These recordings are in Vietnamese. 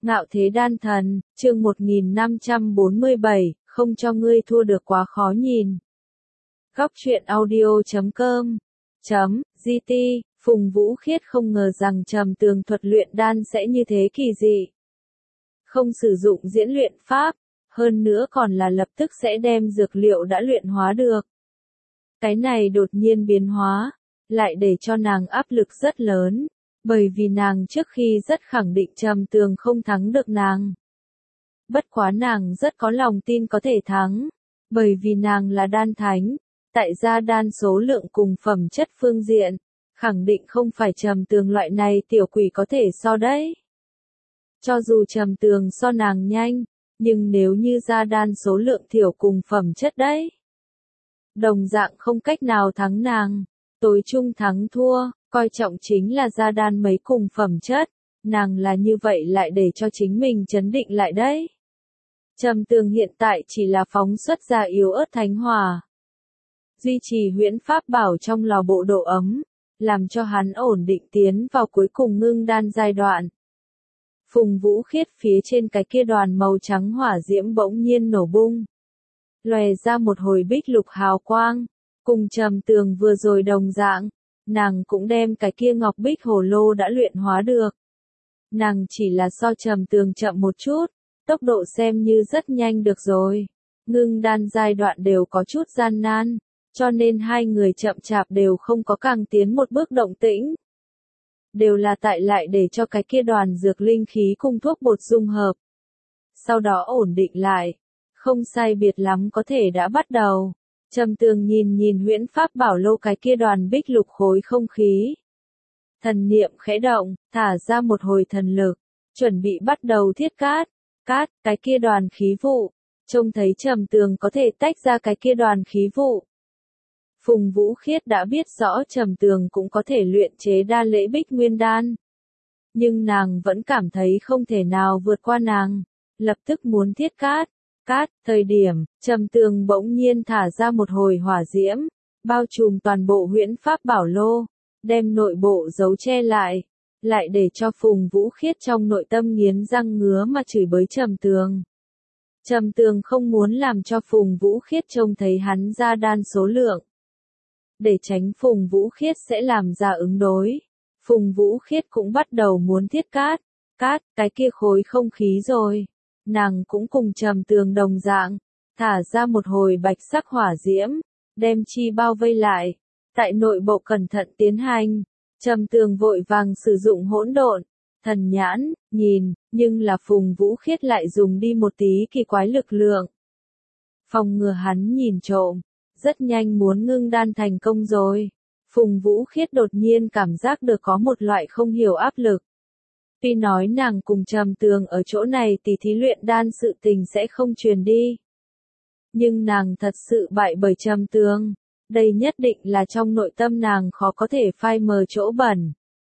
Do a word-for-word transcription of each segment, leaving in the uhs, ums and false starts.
Ngạo thế đan thần, chương một nghìn năm trăm bốn mươi bảy, không cho ngươi thua được quá khó nhìn. Góc truyện audio chấm com chấm gt, Phùng Vũ Khiết không ngờ rằng trầm tường thuật luyện đan sẽ như thế kỳ dị. Không sử dụng diễn luyện pháp, hơn nữa còn là lập tức sẽ đem dược liệu đã luyện hóa được. Cái này đột nhiên biến hóa, lại để cho nàng áp lực rất lớn. Bởi vì nàng trước khi rất khẳng định trầm tường không thắng được nàng. Bất quá nàng rất có lòng tin có thể thắng. Bởi vì nàng là đan thánh. Tại gia đan số lượng cùng phẩm chất phương diện. Khẳng định không phải trầm tường loại này tiểu quỷ có thể so đấy. Cho dù trầm tường so nàng nhanh. Nhưng nếu như gia đan số lượng thiểu cùng phẩm chất đấy. Đồng dạng không cách nào thắng nàng. Tối chung thắng thua. Coi trọng chính là gia đan mấy cùng phẩm chất, nàng là như vậy lại để cho chính mình chấn định lại đấy. Trầm tường hiện tại chỉ là phóng xuất ra yếu ớt thánh hỏa. Duy trì huyễn pháp bảo trong lò bộ độ ấm, làm cho hắn ổn định tiến vào cuối cùng ngưng đan giai đoạn. Phùng Vũ Khiết phía trên cái kia đoàn màu trắng hỏa diễm bỗng nhiên nổ bung. Lòe ra một hồi bích lục hào quang, cùng trầm tường vừa rồi đồng dạng. Nàng cũng đem cái kia ngọc bích hồ lô đã luyện hóa được. Nàng chỉ là so trầm tường chậm một chút, tốc độ xem như rất nhanh được rồi. Ngưng đan giai đoạn đều có chút gian nan, cho nên hai người chậm chạp đều không có càng tiến một bước động tĩnh. Đều là tại lại để cho cái kia đoàn dược linh khí cùng thuốc bột dung hợp. Sau đó ổn định lại, không sai biệt lắm có thể đã bắt đầu. Trầm tường nhìn nhìn huyễn pháp bảo lô cái kia đoàn bích lục khối không khí. Thần niệm khẽ động, thả ra một hồi thần lực, chuẩn bị bắt đầu thiết cát, cát, cái kia đoàn khí vụ. Trông thấy trầm tường có thể tách ra cái kia đoàn khí vụ. Phùng Vũ Khiết đã biết rõ trầm tường cũng có thể luyện chế đa lễ bích nguyên đan. Nhưng nàng vẫn cảm thấy không thể nào vượt qua nàng, lập tức muốn thiết cát. Cát, thời điểm, trầm tường bỗng nhiên thả ra một hồi hỏa diễm, bao trùm toàn bộ huyễn pháp bảo lô, đem nội bộ giấu che lại, lại để cho Phùng Vũ Khiết trong nội tâm nghiến răng ngứa mà chửi bới trầm tường. Trầm tường không muốn làm cho Phùng Vũ Khiết trông thấy hắn ra đan số lượng. Để tránh Phùng Vũ Khiết sẽ làm ra ứng đối, Phùng Vũ Khiết cũng bắt đầu muốn thiết cát, cát, cái kia khối không khí rồi. Nàng cũng cùng trầm tường đồng dạng, thả ra một hồi bạch sắc hỏa diễm, đem chi bao vây lại, tại nội bộ cẩn thận tiến hành, trầm tường vội vàng sử dụng hỗn độn, thần nhãn, nhìn, nhưng là Phùng Vũ Khiết lại dùng đi một tí kỳ quái lực lượng. Phòng ngừa hắn nhìn trộm, rất nhanh muốn ngưng đan thành công rồi, Phùng Vũ Khiết đột nhiên cảm giác được có một loại không hiểu áp lực. Tuy nói nàng cùng trầm tường ở chỗ này tỉ thí luyện đan sự tình sẽ không truyền đi. Nhưng nàng thật sự bại bởi trầm tường. Đây nhất định là trong nội tâm nàng khó có thể phai mờ chỗ bẩn.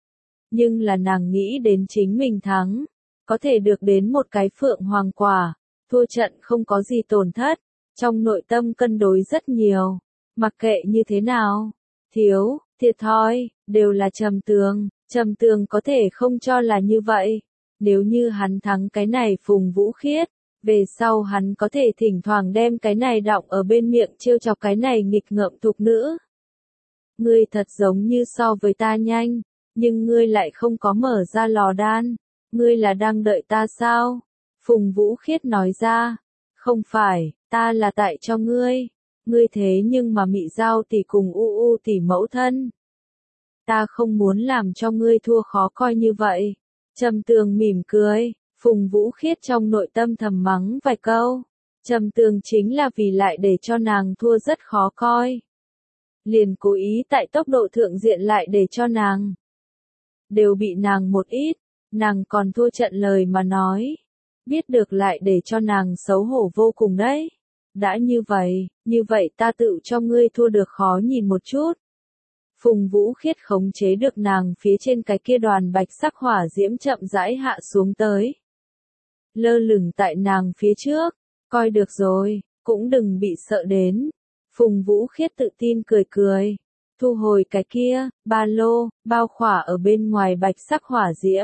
Nhưng là nàng nghĩ đến chính mình thắng. Có thể được đến một cái phượng hoàng quả. Thua trận không có gì tổn thất. Trong nội tâm cân đối rất nhiều. Mặc kệ như thế nào. Thiếu, thiệt thòi, đều là trầm tường. Trầm tường có thể không cho là như vậy. Nếu như hắn thắng cái này Phùng Vũ Khiết, về sau hắn có thể thỉnh thoảng đem cái này đọng ở bên miệng trêu chọc cái này nghịch ngợm thục nữ. Ngươi thật giống như so với ta nhanh, nhưng ngươi lại không có mở ra lò đan. Ngươi là đang đợi ta sao? Phùng Vũ Khiết nói ra. Không phải, ta là tại cho ngươi. Ngươi thế nhưng mà Mị Giao tỷ cùng U U tỷ mẫu thân. Ta không muốn làm cho ngươi thua khó coi như vậy. Trầm tường mỉm cười, Phùng Vũ Khiết trong nội tâm thầm mắng vài câu. Trầm tường chính là vì lại để cho nàng thua rất khó coi. Liền cố ý tại tốc độ thượng diện lại để cho nàng. Đều bị nàng một ít, nàng còn thua trận lời mà nói. Biết được lại để cho nàng xấu hổ vô cùng đấy. Đã như vậy, như vậy ta tự cho ngươi thua được khó nhìn một chút. Phùng Vũ Khiết khống chế được nàng phía trên cái kia đoàn bạch sắc hỏa diễm chậm rãi hạ xuống tới. Lơ lửng tại nàng phía trước, coi được rồi, cũng đừng bị sợ đến. Phùng Vũ Khiết tự tin cười cười, thu hồi cái kia, ba lô, bao khỏa ở bên ngoài bạch sắc hỏa diễm,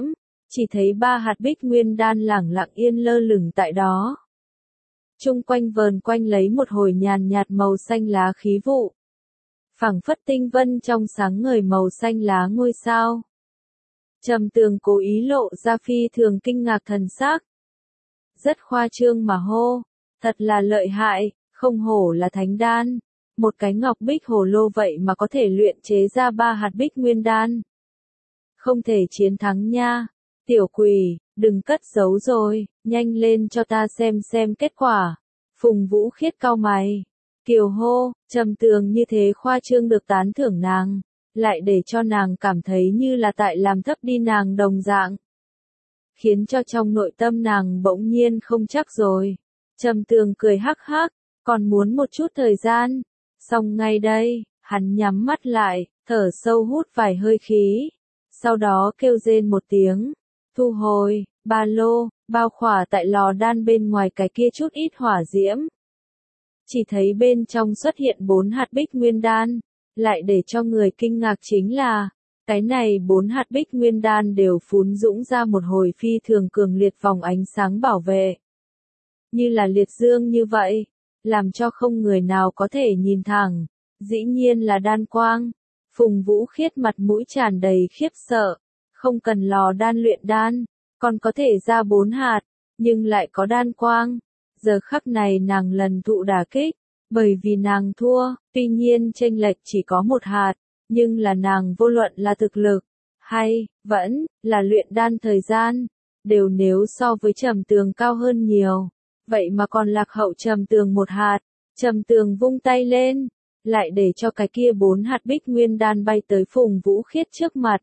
chỉ thấy ba hạt bích nguyên đan lẳng lặng yên lơ lửng tại đó. Trung quanh vờn quanh lấy một hồi nhàn nhạt màu xanh lá khí vụ. Phảng phất tinh vân trong sáng ngời màu xanh lá ngôi sao. Trầm Tường cố ý lộ ra phi thường kinh ngạc thần sắc. Rất khoa trương mà hô, thật là lợi hại, không hổ là thánh đan. Một cái ngọc bích hồ lô vậy mà có thể luyện chế ra ba hạt bích nguyên đan. Không thể chiến thắng nha. Tiểu quỷ, đừng cất giấu rồi, nhanh lên cho ta xem xem kết quả. Phùng Vũ Khiết cau mày. Kiều hô, Trầm Tường như thế khoa trương được tán thưởng nàng, lại để cho nàng cảm thấy như là tại làm thấp đi nàng đồng dạng. Khiến cho trong nội tâm nàng bỗng nhiên không chắc rồi. Trầm Tường cười hắc hắc, còn muốn một chút thời gian. Xong ngay đây, hắn nhắm mắt lại, thở sâu hút vài hơi khí. Sau đó kêu rên một tiếng. Thu hồi, ba lô, bao khỏa tại lò đan bên ngoài cái kia chút ít hỏa diễm. Chỉ thấy bên trong xuất hiện bốn hạt bích nguyên đan, lại để cho người kinh ngạc chính là, cái này bốn hạt bích nguyên đan đều phún dũng ra một hồi phi thường cường liệt vòng ánh sáng bảo vệ. Như là liệt dương như vậy, làm cho không người nào có thể nhìn thẳng, dĩ nhiên là đan quang. Phùng Vũ Khiết mặt mũi tràn đầy khiếp sợ, không cần lò đan luyện đan, còn có thể ra bốn hạt, nhưng lại có đan quang. Giờ khắc này nàng lần thụ đả kích, bởi vì nàng thua, tuy nhiên chênh lệch chỉ có một hạt, nhưng là nàng vô luận là thực lực, hay, vẫn, là luyện đan thời gian, đều nếu so với Trầm Tường cao hơn nhiều, vậy mà còn lạc hậu Trầm Tường một hạt. Trầm Tường vung tay lên, lại để cho cái kia bốn hạt bích nguyên đan bay tới Phùng Vũ Khiết trước mặt.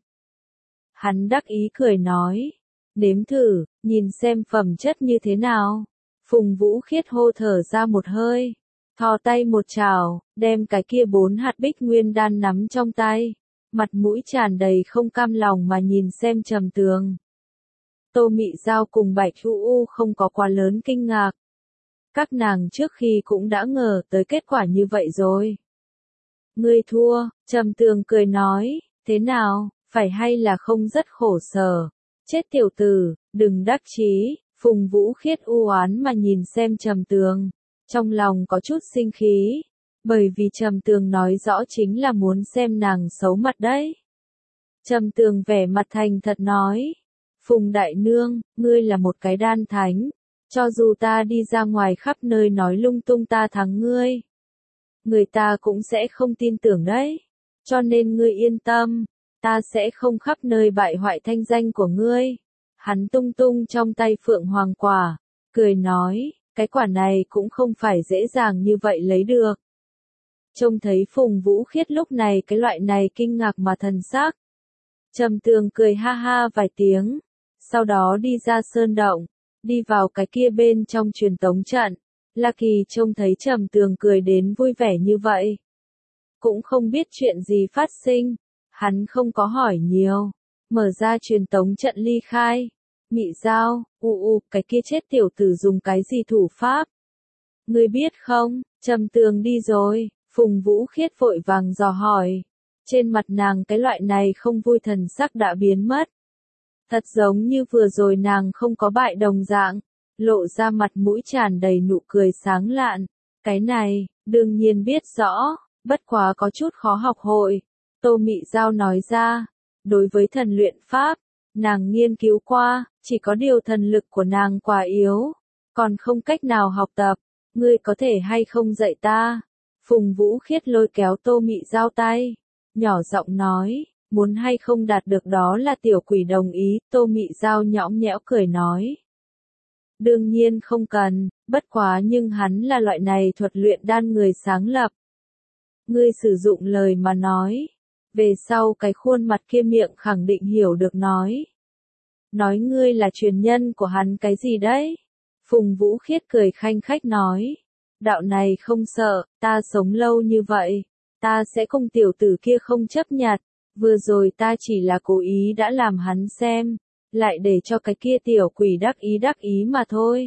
Hắn đắc ý cười nói, nếm thử, nhìn xem phẩm chất như thế nào. Phùng Vũ Khiết hô thở ra một hơi, thò tay một chảo, đem cái kia bốn hạt bích nguyên đan nắm trong tay, mặt mũi tràn đầy không cam lòng mà nhìn xem Trầm Tường. Tô Mị Giao cùng Bạch U U không có quá lớn kinh ngạc. Các nàng trước khi cũng đã ngờ tới kết quả như vậy rồi. Ngươi thua, Trầm Tường cười nói, thế nào, phải hay là không rất khổ sở. Chết tiểu tử, đừng đắc chí. Phùng Vũ Khiết u oán mà nhìn xem Trầm Tường, trong lòng có chút sinh khí, bởi vì Trầm Tường nói rõ chính là muốn xem nàng xấu mặt đấy. Trầm Tường vẻ mặt thành thật nói, Phùng đại nương, ngươi là một cái đan thánh, cho dù ta đi ra ngoài khắp nơi nói lung tung ta thắng ngươi, người ta cũng sẽ không tin tưởng đấy, cho nên ngươi yên tâm, ta sẽ không khắp nơi bại hoại thanh danh của ngươi. Hắn tung tung trong tay phượng hoàng quả, cười nói, cái quả này cũng không phải dễ dàng như vậy lấy được. Trông thấy Phùng Vũ Khiết lúc này cái loại này kinh ngạc mà thần sắc. Trầm Tường cười ha ha vài tiếng, sau đó đi ra sơn động, đi vào cái kia bên trong truyền tống trận. La Kỳ trông thấy Trầm Tường cười đến vui vẻ như vậy, cũng không biết chuyện gì phát sinh, hắn không có hỏi nhiều, mở ra truyền tống trận ly khai. Mị Giao, u u, cái kia chết tiểu tử dùng cái gì thủ pháp? Ngươi biết không, Trầm Tường đi rồi. Phùng Vũ Khiết vội vàng dò hỏi. Trên mặt nàng cái loại này không vui thần sắc đã biến mất. Thật giống như vừa rồi nàng không có bại đồng dạng, lộ ra mặt mũi tràn đầy nụ cười sáng lạn. Cái này, đương nhiên biết rõ, bất quá có chút khó học hội. Tô Mị Giao nói ra, đối với thần luyện pháp, nàng nghiên cứu qua, chỉ có điều thần lực của nàng quá yếu, còn không cách nào học tập, ngươi có thể hay không dạy ta? Phùng Vũ Khiết lôi kéo Tô Mị Giao tay, nhỏ giọng nói, muốn hay không đạt được đó là tiểu quỷ đồng ý. Tô Mị Giao nhõng nhẽo cười nói, đương nhiên không cần, bất quá nhưng hắn là loại này thuật luyện đan người sáng lập. Ngươi sử dụng lời mà nói, về sau cái khuôn mặt kia miệng khẳng định hiểu được nói. Nói ngươi là truyền nhân của hắn cái gì đấy? Phùng Vũ Khiết cười khanh khách nói, đạo này không sợ, ta sống lâu như vậy, ta sẽ không tiểu tử kia không chấp nhặt, vừa rồi ta chỉ là cố ý đã làm hắn xem, lại để cho cái kia tiểu quỷ đắc ý đắc ý mà thôi.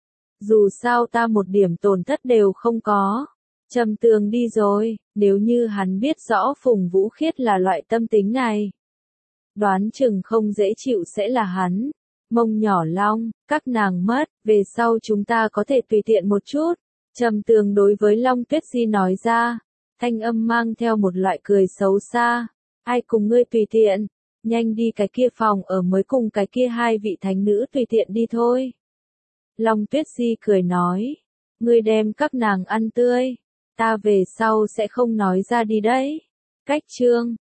Dù sao ta một điểm tổn thất đều không có. Trầm Tường đi rồi, nếu như hắn biết rõ Phùng Vũ Khiết là loại tâm tính này, đoán chừng không dễ chịu sẽ là hắn. Mông nhỏ Long, các nàng mất, về sau chúng ta có thể tùy tiện một chút. Trầm Tường đối với Long Tuyết Di nói ra, thanh âm mang theo một loại cười xấu xa. Ai cùng ngươi tùy tiện, nhanh đi cái kia phòng ở mới cùng cái kia hai vị thánh nữ tùy tiện đi thôi. Long Tuyết Di cười nói, ngươi đem các nàng ăn tươi, ta về sau sẽ không nói ra đi đấy. Cách chương